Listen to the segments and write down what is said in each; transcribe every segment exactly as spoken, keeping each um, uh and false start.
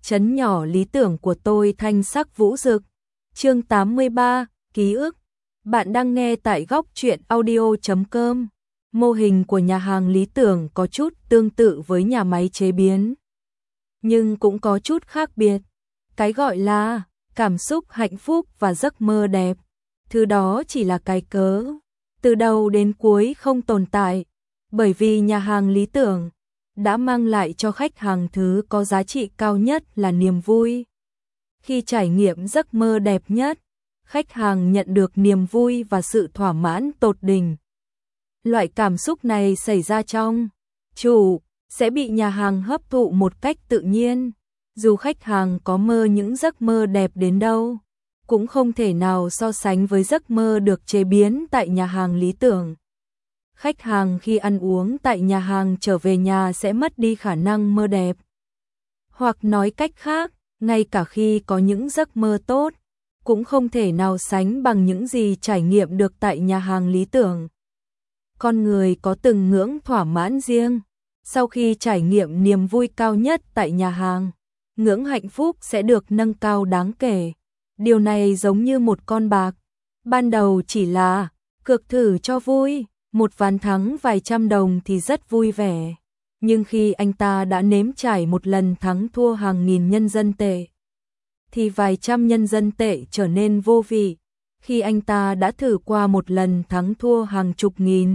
trấn nhỏ lý tưởng của tôi thanh sắc vũ rực. Chương tám mươi ba, ký ức. Bạn đang nghe tại góc truyện audio chấm com. Mô hình của nhà hàng lý tưởng có chút tương tự với nhà máy chế biến, nhưng cũng có chút khác biệt. Cái gọi là cảm xúc hạnh phúc và giấc mơ đẹp, thứ đó chỉ là cái cớ, từ đầu đến cuối không tồn tại, bởi vì nhà hàng lý tưởng đã mang lại cho khách hàng thứ có giá trị cao nhất là niềm vui. Khi trải nghiệm giấc mơ đẹp nhất, khách hàng nhận được niềm vui và sự thỏa mãn tột đỉnh. Loại cảm xúc này xảy ra trong chủ sẽ bị nhà hàng hấp thụ một cách tự nhiên. Dù khách hàng có mơ những giấc mơ đẹp đến đâu, cũng không thể nào so sánh với giấc mơ được chế biến tại nhà hàng lý tưởng. Khách hàng khi ăn uống tại nhà hàng trở về nhà sẽ mất đi khả năng mơ đẹp. Hoặc nói cách khác, ngay cả khi có những giấc mơ tốt, cũng không thể nào sánh bằng những gì trải nghiệm được tại nhà hàng lý tưởng. Con người có từng ngưỡng thỏa mãn riêng. Sau khi trải nghiệm niềm vui cao nhất tại nhà hàng, ngưỡng hạnh phúc sẽ được nâng cao đáng kể. Điều này giống như một con bạc. Ban đầu chỉ là cược thử cho vui, một ván thắng vài trăm đồng thì rất vui vẻ. Nhưng khi anh ta đã nếm trải một lần thắng thua hàng nghìn nhân dân tệ, thì vài trăm nhân dân tệ trở nên vô vị. Khi anh ta đã thử qua một lần thắng thua hàng chục nghìn,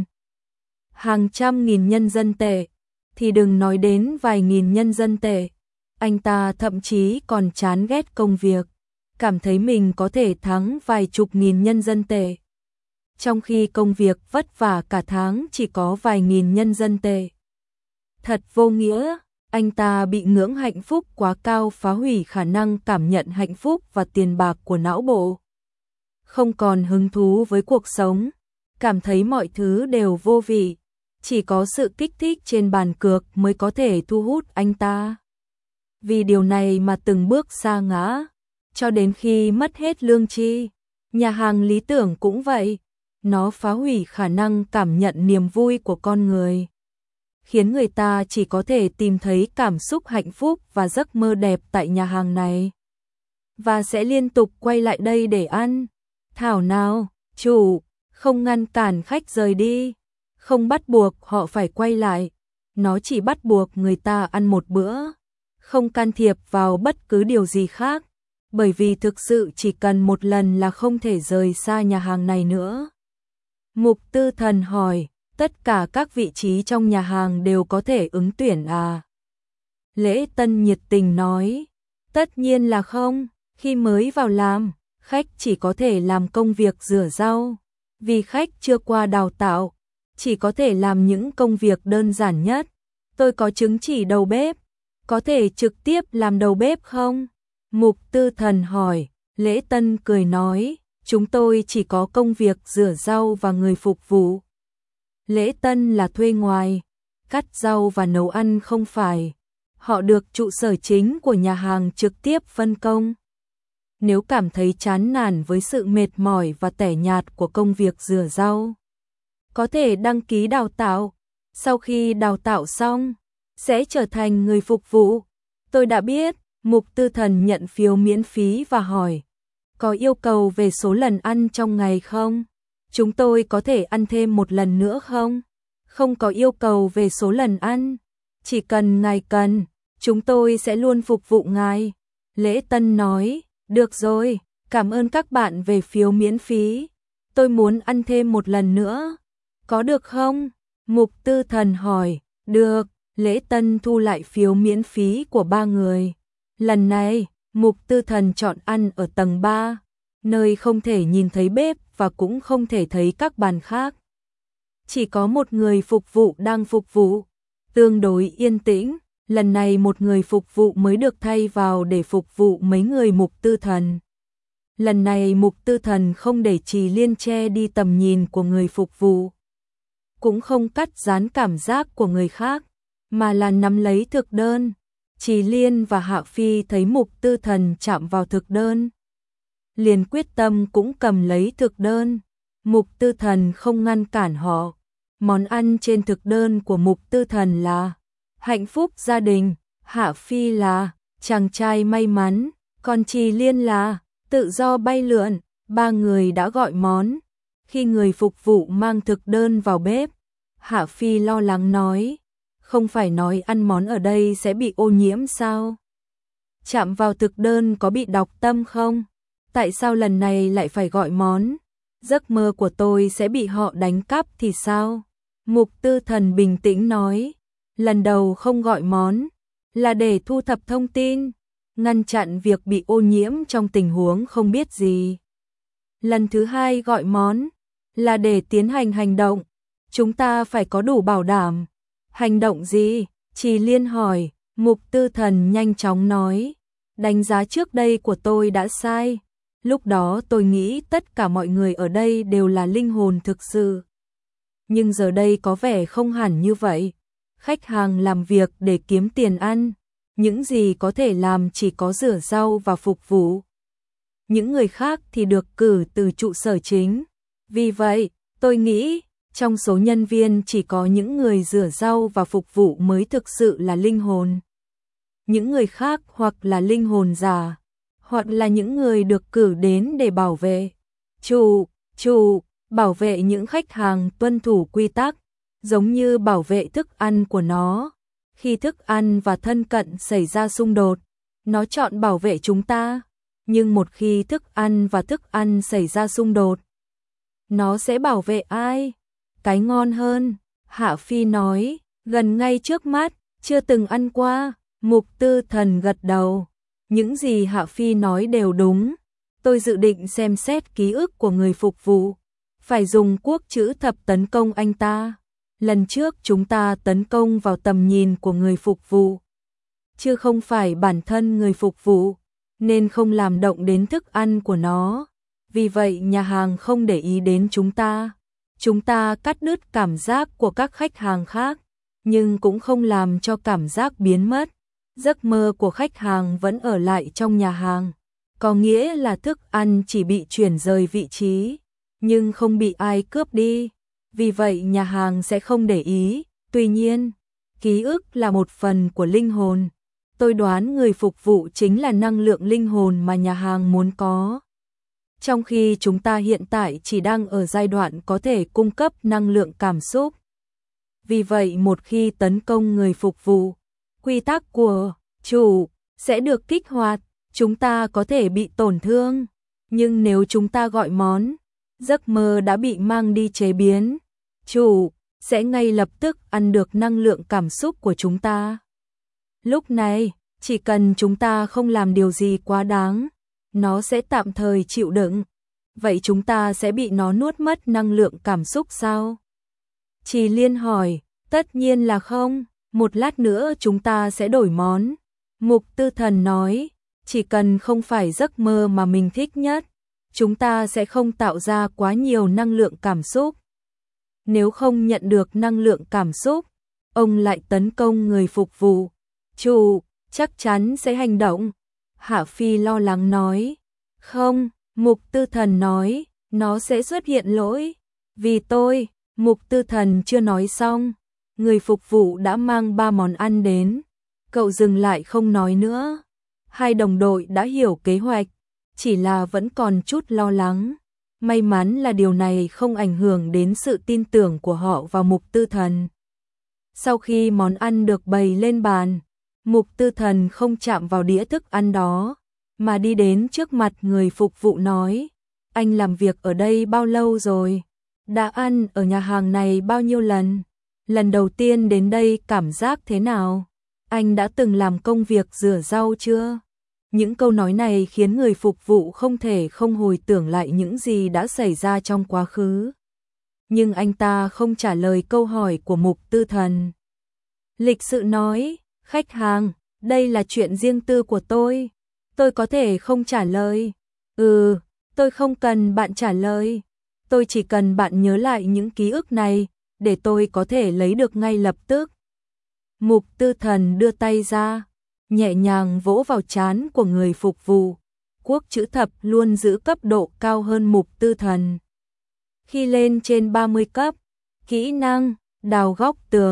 hàng trăm nghìn nhân dân tệ, thì đừng nói đến vài nghìn nhân dân tệ. Anh ta thậm chí còn chán ghét công việc, cảm thấy mình có thể thắng vài chục nghìn nhân dân tệ, trong khi công việc vất vả cả tháng chỉ có vài nghìn nhân dân tệ. Thật vô nghĩa, anh ta bị ngưỡng hạnh phúc quá cao phá hủy khả năng cảm nhận hạnh phúc và tiền bạc của não bộ. Không còn hứng thú với cuộc sống, cảm thấy mọi thứ đều vô vị, chỉ có sự kích thích trên bàn cược mới có thể thu hút anh ta. Vì điều này mà từng bước sa ngã, cho đến khi mất hết lương tri. Nhà hàng lý tưởng cũng vậy, nó phá hủy khả năng cảm nhận niềm vui của con người, khiến người ta chỉ có thể tìm thấy cảm xúc hạnh phúc và giấc mơ đẹp tại nhà hàng này, và sẽ liên tục quay lại đây để ăn. Thảo nào, chủ không ngăn cản khách rời đi, không bắt buộc họ phải quay lại, nó chỉ bắt buộc người ta ăn một bữa, không can thiệp vào bất cứ điều gì khác, bởi vì thực sự chỉ cần một lần là không thể rời xa nhà hàng này nữa. Mục Tư Thần hỏi, tất cả các vị trí trong nhà hàng đều có thể ứng tuyển à? Lễ Tân nhiệt tình nói, tất nhiên là không, khi mới vào làm, khách chỉ có thể làm công việc rửa rau, vì khách chưa qua đào tạo, chỉ có thể làm những công việc đơn giản nhất. Tôi có chứng chỉ đầu bếp, có thể trực tiếp làm đầu bếp không? Mục Tư Thần hỏi. Lễ Tân cười nói, chúng tôi chỉ có công việc rửa rau và người phục vụ. Lễ Tân là thuê ngoài, cắt rau và nấu ăn không phải. Họ được trụ sở chính của nhà hàng trực tiếp phân công. Nếu cảm thấy chán nản với sự mệt mỏi và tẻ nhạt của công việc rửa rau, có thể đăng ký đào tạo. Sau khi đào tạo xong, sẽ trở thành người phục vụ. Tôi đã biết. Mục Tư Thần nhận phiếu miễn phí và hỏi, có yêu cầu về số lần ăn trong ngày không? Chúng tôi có thể ăn thêm một lần nữa không? Không có yêu cầu về số lần ăn, chỉ cần ngài cần, chúng tôi sẽ luôn phục vụ ngài. Lễ Tân nói, được rồi, cảm ơn các bạn về phiếu miễn phí. Tôi muốn ăn thêm một lần nữa, có được không? Mục Tư Thần hỏi, được. Lễ Tân thu lại phiếu miễn phí của ba người. Lần này, Mục Tư Thần chọn ăn ở tầng ba, nơi không thể nhìn thấy bếp và cũng không thể thấy các bàn khác. Chỉ có một người phục vụ đang phục vụ, tương đối yên tĩnh. Lần này một người phục vụ mới được thay vào để phục vụ mấy người Mục Tư Thần. Lần này Mục Tư Thần không để Trì Liên che đi tầm nhìn của người phục vụ, cũng không cắt gián cảm giác của người khác, mà là nắm lấy thực đơn. Trì Liên và Hạ Phi thấy Mục Tư Thần chạm vào thực đơn, liền quyết tâm cũng cầm lấy thực đơn. Mục Tư Thần không ngăn cản họ. Món ăn trên thực đơn của Mục Tư Thần là hạnh phúc gia đình, Hạ Phi là chàng trai may mắn, còn Trì Liên là tự do bay lượn. Ba người đã gọi món. Khi người phục vụ mang thực đơn vào bếp, Hạ Phi lo lắng nói, không phải nói ăn món ở đây sẽ bị ô nhiễm sao? Chạm vào thực đơn có bị đọc tâm không? Tại sao lần này lại phải gọi món? Giấc mơ của tôi sẽ bị họ đánh cắp thì sao? Mục Tư Thần bình tĩnh nói, lần đầu không gọi món là để thu thập thông tin, ngăn chặn việc bị ô nhiễm trong tình huống không biết gì. Lần thứ hai gọi món là để tiến hành hành động, chúng ta phải có đủ bảo đảm. Hành động gì? Trì Liên hỏi. Mục Tư Thần nhanh chóng nói, đánh giá trước đây của tôi đã sai. Lúc đó tôi nghĩ tất cả mọi người ở đây đều là linh hồn thực sự. Nhưng giờ đây có vẻ không hẳn như vậy. Khách hàng làm việc để kiếm tiền ăn, những gì có thể làm chỉ có rửa rau và phục vụ. Những người khác thì được cử từ trụ sở chính. Vì vậy, tôi nghĩ, trong số nhân viên chỉ có những người rửa rau và phục vụ mới thực sự là linh hồn. Những người khác hoặc là linh hồn giả, hoặc là những người được cử đến để bảo vệ. Chủ, chủ, bảo vệ những khách hàng tuân thủ quy tắc, giống như bảo vệ thức ăn của nó. Khi thức ăn và thân cận xảy ra xung đột, nó chọn bảo vệ chúng ta. Nhưng một khi thức ăn và thức ăn xảy ra xung đột, nó sẽ bảo vệ ai? Cái ngon hơn, Hạ Phi nói, gần ngay trước mắt, chưa từng ăn qua. Mục Tư Thần gật đầu. Những gì Hạ Phi nói đều đúng. Tôi dự định xem xét ký ức của người phục vụ. Phải dùng quốc chữ thập tấn công anh ta. Lần trước chúng ta tấn công vào tầm nhìn của người phục vụ, chứ không phải bản thân người phục vụ, nên không làm động đến thức ăn của nó. Vì vậy nhà hàng không để ý đến chúng ta. Chúng ta cắt đứt cảm giác của các khách hàng khác, nhưng cũng không làm cho cảm giác biến mất. Giấc mơ của khách hàng vẫn ở lại trong nhà hàng, có nghĩa là thức ăn chỉ bị chuyển rời vị trí, nhưng không bị ai cướp đi. Vì vậy nhà hàng sẽ không để ý. Tuy nhiên, ký ức là một phần của linh hồn. Tôi đoán người phục vụ chính là năng lượng linh hồn mà nhà hàng muốn có. Trong khi chúng ta hiện tại chỉ đang ở giai đoạn có thể cung cấp năng lượng cảm xúc. Vì vậy một khi tấn công người phục vụ, quy tắc của chủ sẽ được kích hoạt, chúng ta có thể bị tổn thương. Nhưng nếu chúng ta gọi món, giấc mơ đã bị mang đi chế biến, chủ sẽ ngay lập tức ăn được năng lượng cảm xúc của chúng ta. Lúc này, chỉ cần chúng ta không làm điều gì quá đáng, nó sẽ tạm thời chịu đựng. Vậy chúng ta sẽ bị nó nuốt mất năng lượng cảm xúc sao? Trì Liên hỏi. Tất nhiên là không, một lát nữa chúng ta sẽ đổi món. Mục Tư Thần nói, chỉ cần không phải giấc mơ mà mình thích nhất, chúng ta sẽ không tạo ra quá nhiều năng lượng cảm xúc. Nếu không nhận được năng lượng cảm xúc, ông lại tấn công người phục vụ. Chủ chắc chắn sẽ hành động. Hạ Phi lo lắng nói. Không, Mục Tư Thần nói, nó sẽ xuất hiện lỗi. Vì tôi, Mục Tư Thần chưa nói xong, người phục vụ đã mang ba món ăn đến. Cậu dừng lại không nói nữa. Hai đồng đội đã hiểu kế hoạch, chỉ là vẫn còn chút lo lắng. May mắn là điều này không ảnh hưởng đến sự tin tưởng của họ vào Mục Tư Thần. Sau khi món ăn được bày lên bàn, Mục Tư Thần không chạm vào đĩa thức ăn đó, mà đi đến trước mặt người phục vụ nói, anh làm việc ở đây bao lâu rồi? Đã ăn ở nhà hàng này bao nhiêu lần? Lần đầu tiên đến đây cảm giác thế nào? Anh đã từng làm công việc rửa rau chưa? Những câu nói này khiến người phục vụ không thể không hồi tưởng lại những gì đã xảy ra trong quá khứ. Nhưng anh ta không trả lời câu hỏi của Mục Tư Thần. Lịch sự nói, khách hàng, đây là chuyện riêng tư của tôi. Tôi có thể không trả lời. Ừ, tôi không cần bạn trả lời. Tôi chỉ cần bạn nhớ lại những ký ức này, để tôi có thể lấy được ngay lập tức. Mục Tư Thần đưa tay ra, nhẹ nhàng vỗ vào trán của người phục vụ. Quốc chữ thập luôn giữ cấp độ cao hơn Mục Tư Thần. Khi lên trên ba mươi cấp, kỹ năng, đào góc tường,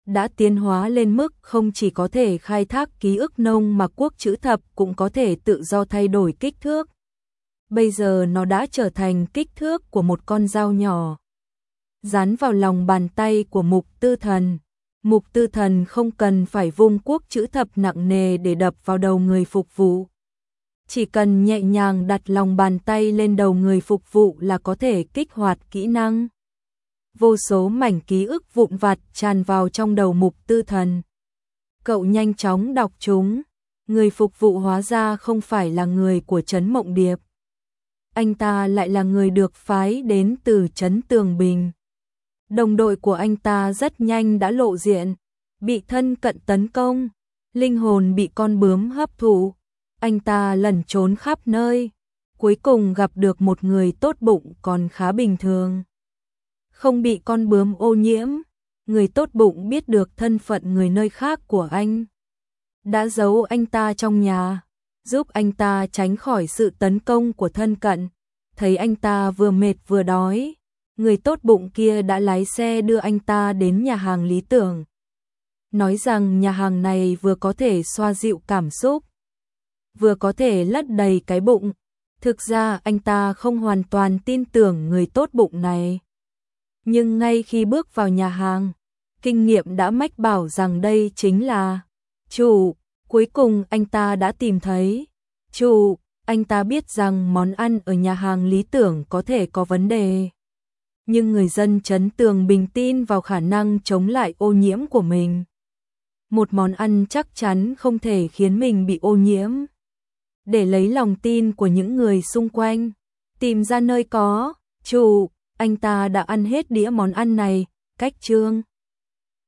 đã tiến hóa lên mức không chỉ có thể khai thác ký ức nông mà quốc chữ thập cũng có thể tự do thay đổi kích thước. Bây giờ nó đã trở thành kích thước của một con dao nhỏ, dán vào lòng bàn tay của Mục Tư Thần. Mục Tư Thần không cần phải vung quốc chữ thập nặng nề để đập vào đầu người phục vụ. Chỉ cần nhẹ nhàng đặt lòng bàn tay lên đầu người phục vụ là có thể kích hoạt kỹ năng. Vô số mảnh ký ức vụn vặt tràn vào trong đầu Mục Tư Thần. Cậu nhanh chóng đọc chúng. Người phục vụ hóa ra không phải là người của trấn Mộng Điệp. Anh ta lại là người được phái đến từ trấn Tường Bình. Đồng đội của anh ta rất nhanh đã lộ diện, bị thân cận tấn công, linh hồn bị con bướm hấp thụ. Anh ta lẩn trốn khắp nơi, cuối cùng gặp được một người tốt bụng còn khá bình thường. Không bị con bướm ô nhiễm, người tốt bụng biết được thân phận người nơi khác của anh. Đã giấu anh ta trong nhà, giúp anh ta tránh khỏi sự tấn công của thân cận. Thấy anh ta vừa mệt vừa đói, người tốt bụng kia đã lái xe đưa anh ta đến nhà hàng Lý Tưởng. Nói rằng nhà hàng này vừa có thể xoa dịu cảm xúc, vừa có thể lấp đầy cái bụng. Thực ra anh ta không hoàn toàn tin tưởng người tốt bụng này. Nhưng ngay khi bước vào nhà hàng, kinh nghiệm đã mách bảo rằng đây chính là chủ. Cuối cùng anh ta đã tìm thấy chủ. Anh ta biết rằng món ăn ở nhà hàng Lý Tưởng có thể có vấn đề. Nhưng người dân trấn Tường Bình tin vào khả năng chống lại ô nhiễm của mình. Một món ăn chắc chắn không thể khiến mình bị ô nhiễm. Để lấy lòng tin của những người xung quanh, tìm ra nơi có chủ, anh ta đã ăn hết đĩa món ăn này. Cách chương